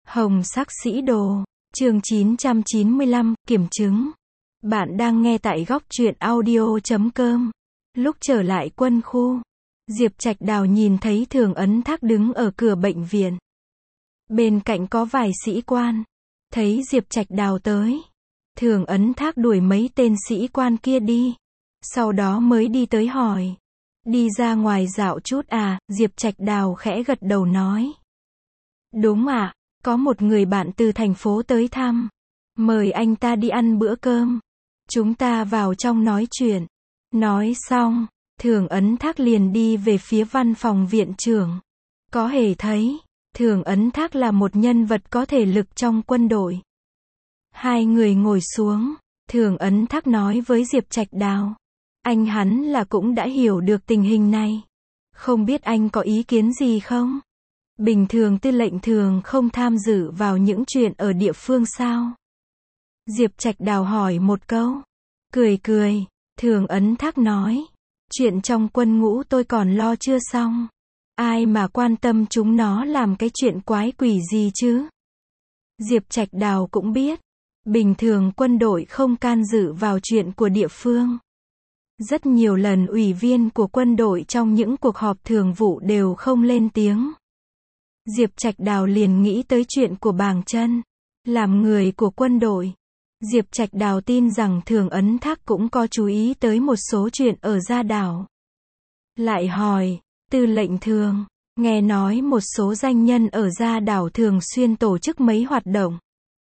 Hồng sắc sĩ đồ, chương 995, kiểm chứng. Bạn đang nghe tại góc truyện audio.com. Lúc trở lại quân khu, Diệp Trạch Đào nhìn thấy Thường Ấn Thác đứng ở cửa bệnh viện. Bên cạnh có vài sĩ quan. Thấy Diệp Trạch Đào tới, Thường Ấn Thác đuổi mấy tên sĩ quan kia đi. Sau đó mới đi tới hỏi. Đi ra ngoài dạo chút à? Diệp Trạch Đào khẽ gật đầu nói. Đúng ạ, có một người bạn từ thành phố tới thăm. Mời anh ta đi ăn bữa cơm. Chúng ta vào trong nói chuyện. Nói xong, Thường Ấn Thác liền đi về phía văn phòng viện trưởng. Có hề thấy, Thường Ấn Thác là một nhân vật có thể lực trong quân đội. Hai người ngồi xuống, Thường Ấn Thác nói với Diệp Trạch Đào. Anh hắn là cũng đã hiểu được tình hình này. Không biết anh có ý kiến gì không? Bình thường tư lệnh thường không tham dự vào những chuyện ở địa phương sao? Diệp Trạch Đào hỏi một câu. Cười cười, Thường Ấn Thác nói. Chuyện trong quân ngũ tôi còn lo chưa xong. Ai mà quan tâm chúng nó làm cái chuyện quái quỷ gì chứ? Diệp Trạch Đào cũng biết. Bình thường quân đội không can dự vào chuyện của địa phương. Rất nhiều lần ủy viên của quân đội trong những cuộc họp thường vụ đều không lên tiếng. Diệp Trạch Đào liền nghĩ tới chuyện của Bàng Chân. Làm người của quân đội, Diệp Trạch Đào tin rằng Thường Ấn Thác cũng có chú ý tới một số chuyện ở Gia Đảo. Lại hỏi, tư lệnh Thường, nghe nói một số danh nhân ở Gia Đảo thường xuyên tổ chức mấy hoạt động.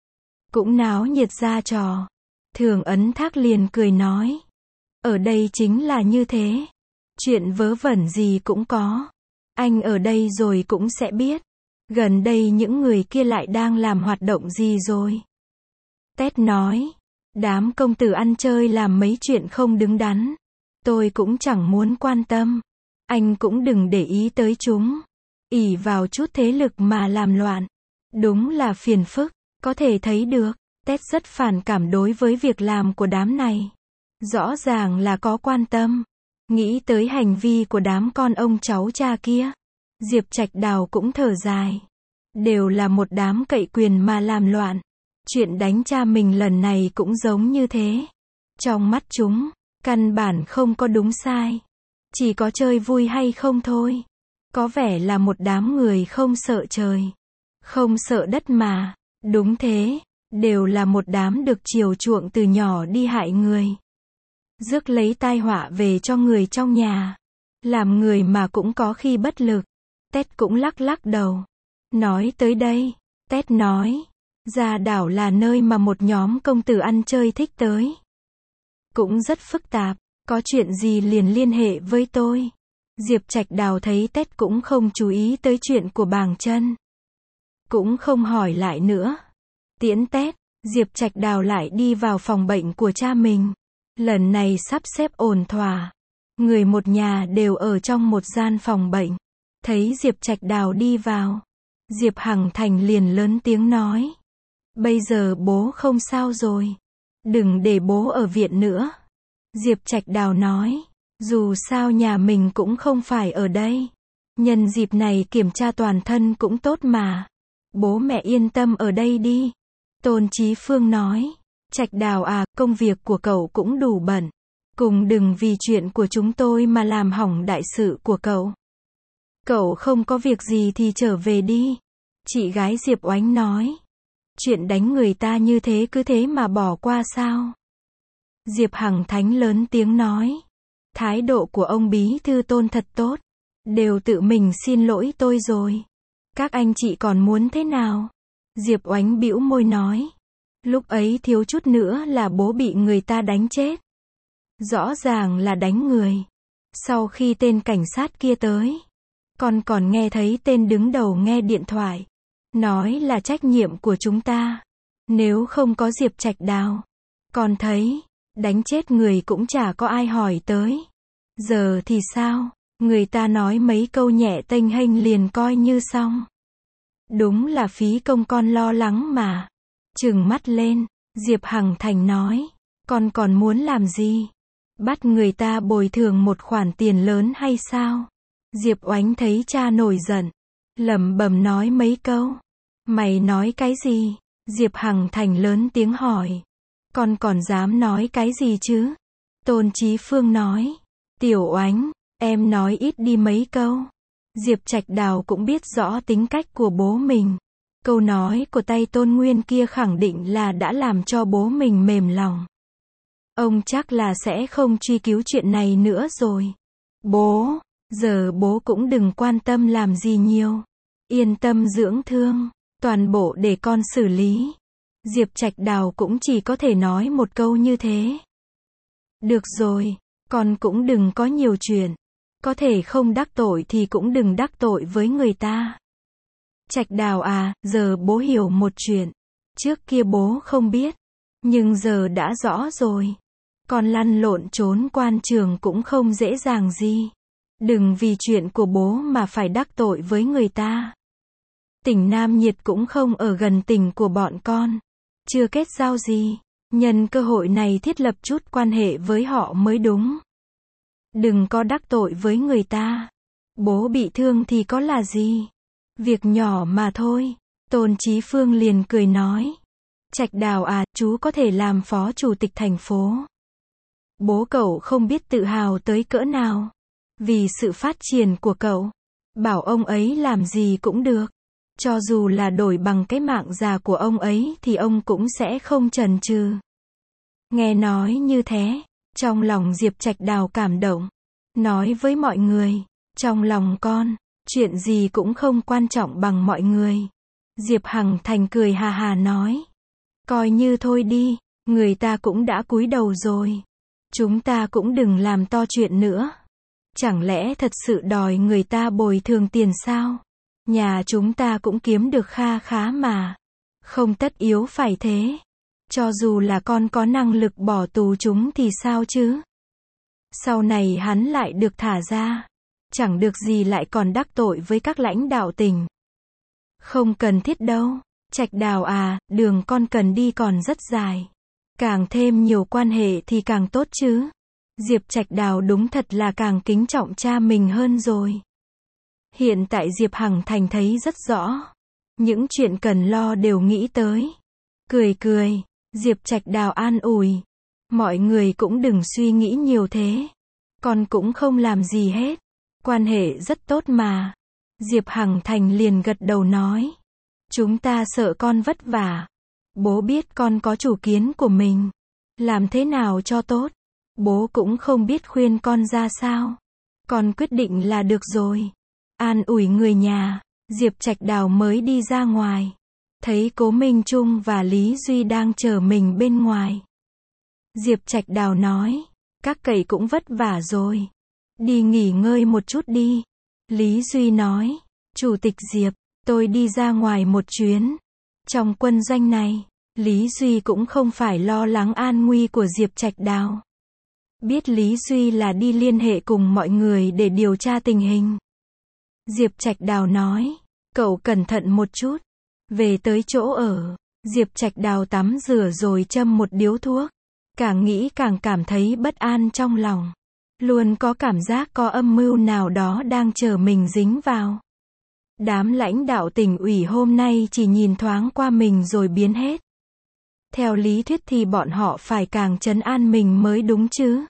Cũng náo nhiệt ra trò. Thường Ấn Thác liền cười nói. Ở đây chính là như thế. Chuyện vớ vẩn gì cũng có. Anh ở đây rồi cũng sẽ biết. Gần đây những người kia lại đang làm hoạt động gì rồi. Tét nói. Đám công tử ăn chơi làm mấy chuyện không đứng đắn. Tôi cũng chẳng muốn quan tâm. Anh cũng đừng để ý tới chúng. Ỷ vào chút thế lực mà làm loạn. Đúng là phiền phức. Có thể thấy được. Tét rất phản cảm đối với việc làm của đám này. Rõ ràng là có quan tâm. Nghĩ tới hành vi của đám con ông cháu cha kia. Diệp Trạch Đào cũng thở dài. Đều là một đám cậy quyền mà làm loạn. Chuyện đánh cha mình lần này cũng giống như thế. Trong mắt chúng, căn bản không có đúng sai. Chỉ có chơi vui hay không thôi. Có vẻ là một đám người không sợ trời. Không sợ đất mà. Đúng thế, đều là một đám được chiều chuộng từ nhỏ đi hại người. Rước lấy tai họa về cho người trong nhà. Làm người mà cũng có khi bất lực. Tét cũng lắc lắc đầu. Nói tới đây, Tét nói. Gia Đảo là nơi mà một nhóm công tử ăn chơi thích tới. Cũng rất phức tạp. Có chuyện gì liền liên hệ với tôi. Diệp Trạch Đào thấy Tét cũng không chú ý tới chuyện của Bàng Chân. Cũng không hỏi lại nữa. Tiễn Tét, Diệp Trạch Đào lại đi vào phòng bệnh của cha mình. Lần này sắp xếp ổn thỏa. Người một nhà đều ở trong một gian phòng bệnh. Thấy Diệp Trạch Đào đi vào. Diệp Hằng Thành liền lớn tiếng nói. Bây giờ bố không sao rồi. Đừng để bố ở viện nữa. Diệp Trạch Đào nói. Dù sao nhà mình cũng không phải ở đây. Nhân dịp này kiểm tra toàn thân cũng tốt mà. Bố mẹ yên tâm ở đây đi. Tôn Chí Phương nói. Trạch Đào à, công việc của cậu cũng đủ bận. Cùng đừng vì chuyện của chúng tôi mà làm hỏng đại sự của cậu. Cậu không có việc gì thì trở về đi. Chị gái Diệp Oánh nói. Chuyện đánh người ta như thế cứ thế mà bỏ qua sao? Diệp Hằng Thánh lớn tiếng nói. Thái độ của ông bí thư Tôn thật tốt. Đều tự mình xin lỗi tôi rồi. Các anh chị còn muốn thế nào? Diệp Oánh bĩu môi nói. Lúc ấy thiếu chút nữa là bố bị người ta đánh chết. Rõ ràng là đánh người. Sau khi tên cảnh sát kia tới, con còn nghe thấy tên đứng đầu nghe điện thoại. Nói là trách nhiệm của chúng ta. Nếu không có Diệp Trạch Đào, con thấy, đánh chết người cũng chả có ai hỏi tới. Giờ thì sao? Người ta nói mấy câu nhẹ tênh hênh liền coi như xong. Đúng là phí công con lo lắng mà. Trừng mắt lên, Diệp Hằng Thành nói. Con còn muốn làm gì? Bắt người ta bồi thường một khoản tiền lớn hay sao? Diệp Oánh thấy cha nổi giận. Lẩm bẩm nói mấy câu. Mày nói cái gì? Diệp Hằng Thành lớn tiếng hỏi. Con còn dám nói cái gì chứ? Tôn Chí Phương nói. Tiểu Oánh, em nói ít đi mấy câu. Diệp Trạch Đào cũng biết rõ tính cách của bố mình. Câu nói của tay Tôn Nguyên kia khẳng định là đã làm cho bố mình mềm lòng. Ông chắc là sẽ không truy cứu chuyện này nữa rồi. Bố, giờ bố cũng đừng quan tâm làm gì nhiều. Yên tâm dưỡng thương, toàn bộ để con xử lý. Diệp Trạch Đào cũng chỉ có thể nói một câu như thế. Được rồi, con cũng đừng có nhiều chuyện. Có thể không đắc tội thì cũng đừng đắc tội với người ta. Trạch Đào à, giờ bố hiểu một chuyện. Trước kia bố không biết, nhưng giờ đã rõ rồi. Con lăn lộn trốn quan trường cũng không dễ dàng gì. Đừng vì chuyện của bố mà phải đắc tội với người ta. Tỉnh Nam Nhiệt cũng không ở gần tỉnh của bọn con. Chưa kết giao gì. Nhân cơ hội này thiết lập chút quan hệ với họ mới đúng. Đừng có đắc tội với người ta. Bố bị thương thì có là gì? Việc nhỏ mà thôi. Tôn Chí Phương liền cười nói. Trạch Đào à, chú có thể làm phó chủ tịch thành phố. Bố cậu không biết tự hào tới cỡ nào. Vì sự phát triển của cậu. Bảo ông ấy làm gì cũng được. Cho dù là đổi bằng cái mạng già của ông ấy thì ông cũng sẽ không chần chừ. Nghe nói như thế, trong lòng Diệp Trạch Đào cảm động. Nói với mọi người, trong lòng con, chuyện gì cũng không quan trọng bằng mọi người. Diệp Hằng Thành cười hà hà nói. Coi như thôi đi, người ta cũng đã cúi đầu rồi. Chúng ta cũng đừng làm to chuyện nữa. Chẳng lẽ thật sự đòi người ta bồi thường tiền sao? Nhà chúng ta cũng kiếm được kha khá mà. Không tất yếu phải thế. Cho dù là con có năng lực bỏ tù chúng thì sao chứ? Sau này hắn lại được thả ra. Chẳng được gì lại còn đắc tội với các lãnh đạo tỉnh. Không cần thiết đâu. Trạch Đào à, đường con cần đi còn rất dài. Càng thêm nhiều quan hệ thì càng tốt chứ. Diệp Trạch Đào đúng thật là càng kính trọng cha mình hơn rồi. Hiện tại Diệp Hằng Thành thấy rất rõ. Những chuyện cần lo đều nghĩ tới. Cười cười, Diệp Trạch Đào an ủi. Mọi người cũng đừng suy nghĩ nhiều thế. Con cũng không làm gì hết. Quan hệ rất tốt mà. Diệp Hằng Thành liền gật đầu nói. Chúng ta sợ con vất vả. Bố biết con có chủ kiến của mình. Làm thế nào cho tốt. Bố cũng không biết khuyên con ra sao. Con quyết định là được rồi. An ủi người nhà, Diệp Trạch Đào mới đi ra ngoài. Thấy Cố Minh Trung và Lý Duy đang chờ mình bên ngoài. Diệp Trạch Đào nói, các cậy cũng vất vả rồi. Đi nghỉ ngơi một chút đi. Lý Duy nói, Chủ tịch Diệp, tôi đi ra ngoài một chuyến. Trong quân doanh này, Lý Duy cũng không phải lo lắng an nguy của Diệp Trạch Đào. Biết Lý Duy là đi liên hệ cùng mọi người để điều tra tình hình. Diệp Trạch Đào nói, cậu cẩn thận một chút. Về tới chỗ ở, Diệp Trạch Đào tắm rửa rồi châm một điếu thuốc. Càng nghĩ càng cảm thấy bất an trong lòng. Luôn có cảm giác có âm mưu nào đó đang chờ mình dính vào. Đám lãnh đạo tỉnh ủy hôm nay chỉ nhìn thoáng qua mình rồi biến hết. Theo lý thuyết thì bọn họ phải càng trấn an mình mới đúng chứ.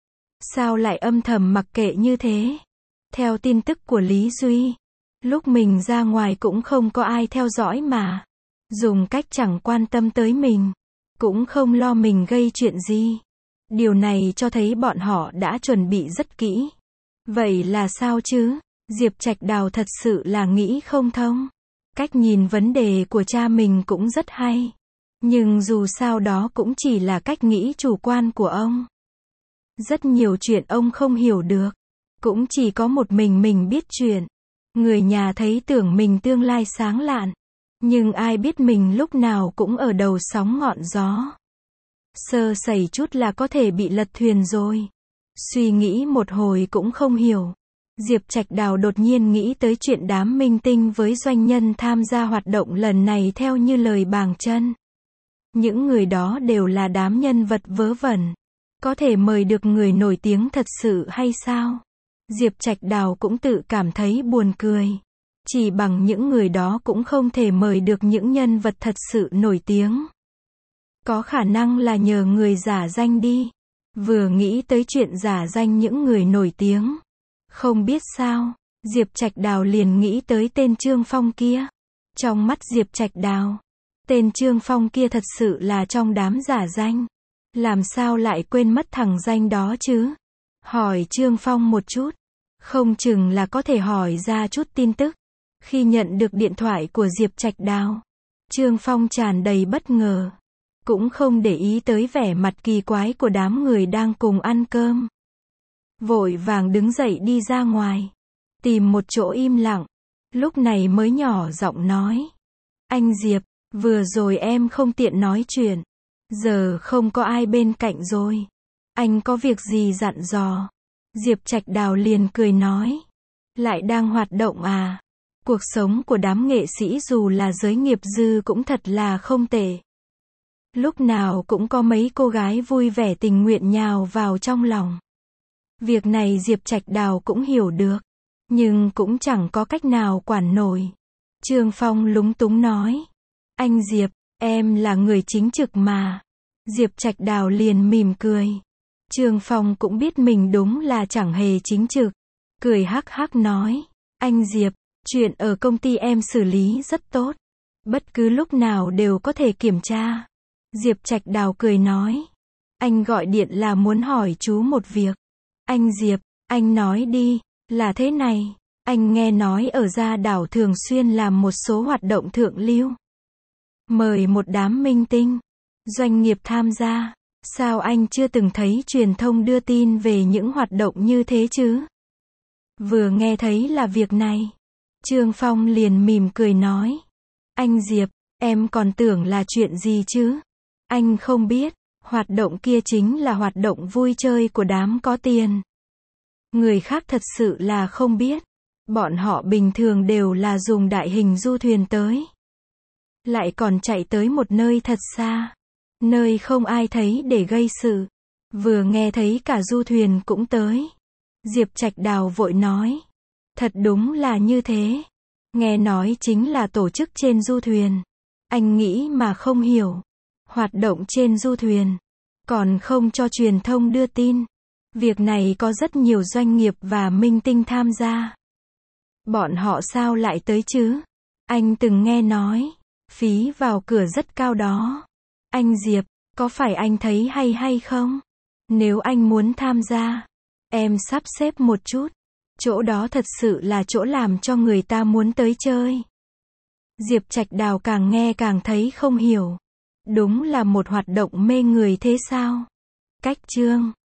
Sao lại âm thầm mặc kệ như thế? Theo tin tức của Lý Duy, lúc mình ra ngoài cũng không có ai theo dõi mà. Dùng cách chẳng quan tâm tới mình. Cũng không lo mình gây chuyện gì. Điều này cho thấy bọn họ đã chuẩn bị rất kỹ. Vậy là sao chứ? Diệp Trạch Đào thật sự là nghĩ không thông. Cách nhìn vấn đề của cha mình cũng rất hay. Nhưng dù sao đó cũng chỉ là cách nghĩ chủ quan của ông. Rất nhiều chuyện ông không hiểu được. Cũng chỉ có một mình biết chuyện. Người nhà thấy tưởng mình tương lai sáng lạn. Nhưng ai biết mình lúc nào cũng ở đầu sóng ngọn gió. Sơ sẩy chút là có thể bị lật thuyền rồi. Suy nghĩ một hồi cũng không hiểu. Diệp Trạch Đào đột nhiên nghĩ tới chuyện đám minh tinh với doanh nhân tham gia hoạt động lần này theo như lời bàng chân. Những người đó đều là đám nhân vật vớ vẩn. Có thể mời được người nổi tiếng thật sự hay sao? Diệp Trạch Đào cũng tự cảm thấy buồn cười. Chỉ bằng những người đó cũng không thể mời được những nhân vật thật sự nổi tiếng. Có khả năng là nhờ người giả danh đi. Vừa nghĩ tới chuyện giả danh những người nổi tiếng. Không biết sao, Diệp Trạch Đào liền nghĩ tới tên Trương Phong kia. Trong mắt Diệp Trạch Đào, tên Trương Phong kia thật sự là trong đám giả danh. Làm sao lại quên mất thằng danh đó chứ? Hỏi Trương Phong một chút. Không chừng là có thể hỏi ra chút tin tức. Khi nhận được điện thoại của Diệp Trạch Đào, Trương Phong tràn đầy bất ngờ. Cũng không để ý tới vẻ mặt kỳ quái của đám người đang cùng ăn cơm. Vội vàng đứng dậy đi ra ngoài. Tìm một chỗ im lặng. Lúc này mới nhỏ giọng nói. Anh Diệp, vừa rồi em không tiện nói chuyện. Giờ không có ai bên cạnh rồi. Anh có việc gì dặn dò? Diệp Trạch Đào liền cười nói. Lại đang hoạt động à? Cuộc sống của đám nghệ sĩ dù là giới nghiệp dư cũng thật là không tệ. Lúc nào cũng có mấy cô gái vui vẻ tình nguyện nhào vào trong lòng. Việc này Diệp Trạch Đào cũng hiểu được. Nhưng cũng chẳng có cách nào quản nổi. Trương Phong lúng túng nói. Anh Diệp, em là người chính trực mà. Diệp Trạch Đào liền mỉm cười. Trương Phong cũng biết mình đúng là chẳng hề chính trực. Cười hắc hắc nói. Anh Diệp, chuyện ở công ty em xử lý rất tốt. Bất cứ lúc nào đều có thể kiểm tra. Diệp Trạch Đào cười nói. Anh gọi điện là muốn hỏi chú một việc. Anh Diệp, anh nói đi, là thế này. Anh nghe nói ở Gia Đảo thường xuyên làm một số hoạt động thượng lưu. Mời một đám minh tinh, doanh nghiệp tham gia. Sao anh chưa từng thấy truyền thông đưa tin về những hoạt động như thế chứ? Vừa nghe thấy là việc này, Trương Phong liền mỉm cười nói. Anh Diệp, em còn tưởng là chuyện gì chứ? Anh không biết, hoạt động kia chính là hoạt động vui chơi của đám có tiền. Người khác thật sự là không biết. Bọn họ bình thường đều là dùng đại hình du thuyền tới. Lại còn chạy tới một nơi thật xa. Nơi không ai thấy để gây sự. Vừa nghe thấy cả du thuyền cũng tới. Diệp Trạch Đào vội nói. Thật đúng là như thế. Nghe nói chính là tổ chức trên du thuyền. Anh nghĩ mà không hiểu. Hoạt động trên du thuyền. Còn không cho truyền thông đưa tin. Việc này có rất nhiều doanh nghiệp và minh tinh tham gia. Bọn họ sao lại tới chứ? Anh từng nghe nói. Phí vào cửa rất cao đó. Anh Diệp, có phải anh thấy hay không? Nếu anh muốn tham gia, em sắp xếp một chút. Chỗ đó thật sự là chỗ làm cho người ta muốn tới chơi. Diệp Trạch Đào càng nghe càng thấy không hiểu. Đúng là một hoạt động mê người thế sao? Cách chương